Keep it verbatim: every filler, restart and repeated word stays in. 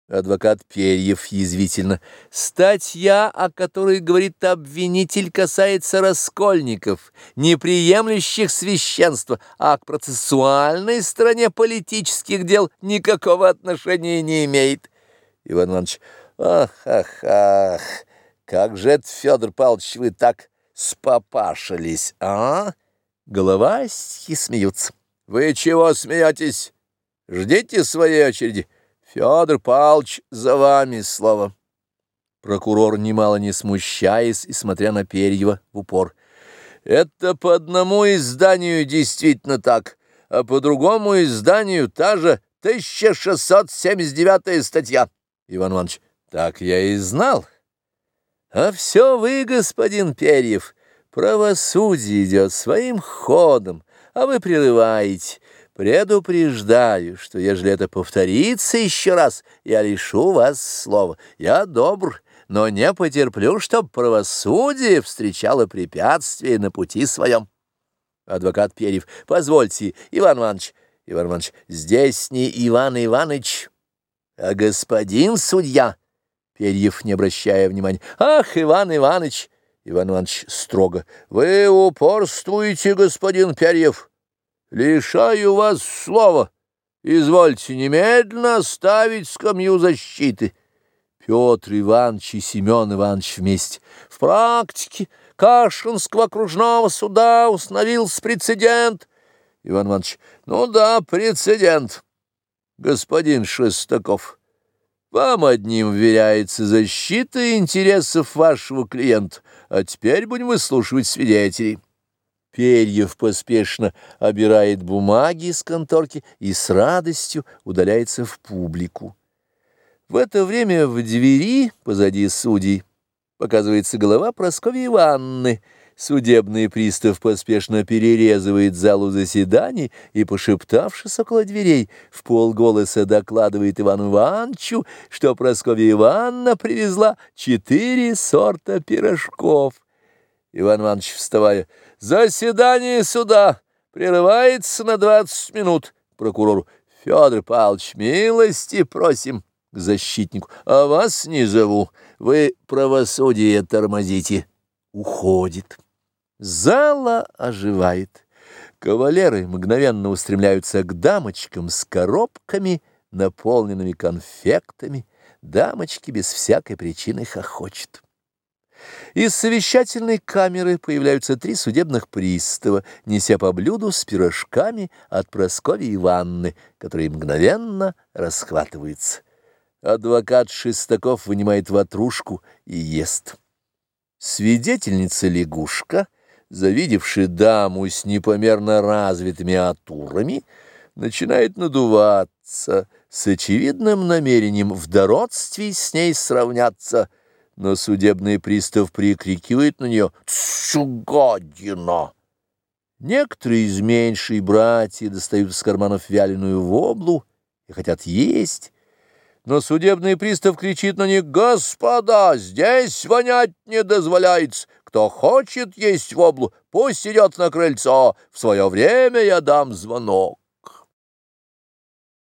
Адвокат Перьев язвительно. Статья, о которой говорит обвинитель, касается раскольников, не приемлющих священства, а к процессуальной стороне политических дел никакого отношения не имеет. Иван Иванович. Ах, ах, ах, как же это, Федор Павлович, вы так спопашились, а? Головастики смеются. Вы чего смеетесь? Ждите своей очереди. Федор Павлович, за вами слово. Прокурор, немало не смущаясь и смотря на Перьева в упор. Это по одному изданию действительно так, а по другому изданию та же тысяча шестьсот семьдесят девятая статья. Иван Иванович. Так я и знал. А все вы, господин Перьев, правосудие идет своим ходом, а вы прерываете. Предупреждаю, что ежели это повторится еще раз, я лишу вас слова. Я добр, но не потерплю, чтоб правосудие встречало препятствия на пути своем. Адвокат Перьев. Позвольте, Иван Иванович. Иван Иванович. Здесь не Иван Иванович, а господин судья. Перьев, не обращая внимания. Ах, Иван Иванович. Иван Иванович строго. Вы упорствуете, господин Перьев. Лишаю вас слова. Извольте немедленно оставить скамью защиты. Петр Иванович и Семен Иванович вместе. В практике Кашинского окружного суда установился прецедент. Иван Иванович. Ну да, прецедент. Господин Шестаков, вам одним вверяется защита интересов вашего клиента, а теперь будем выслушивать свидетелей. Перьев поспешно обирает бумаги из конторки и с радостью удаляется в публику. В это время в двери, позади судей, показывается голова Прасковьи Ивановны. Судебный пристав поспешно перерезывает залу заседаний и, пошептавшись около дверей, в полголоса докладывает Ивану Ивановичу, что Прасковья Ивановна привезла четыре сорта пирожков. Иван Иванович, вставая: «Заседание суда прерывается на двадцать минут». Прокурору: «Федор Павлович, милости просим». К защитнику: «А вас не зову, вы правосудие тормозите». Уходит. Зала оживает. Кавалеры мгновенно устремляются к дамочкам с коробками, наполненными конфектами. Дамочки без всякой причины хохочут. Из совещательной камеры появляются три судебных пристава, неся по блюду с пирожками от Прасковьи Ивановны, которые мгновенно расхватываются. Адвокат Шестаков вынимает ватрушку и ест. Свидетельница лягушка, завидевши даму с непомерно развитыми атурами, начинает надуваться с очевидным намерением в дородстве с ней сравняться, но судебный пристав прикрикивает на нее: «Тсу, гадина!». Некоторые из меньшей братья достают из карманов вяленую воблу и хотят есть, но судебный пристав кричит на них: «Господа, здесь вонять не дозволяется. Кто хочет есть воблу, пусть идет на крыльцо. В свое время я дам звонок».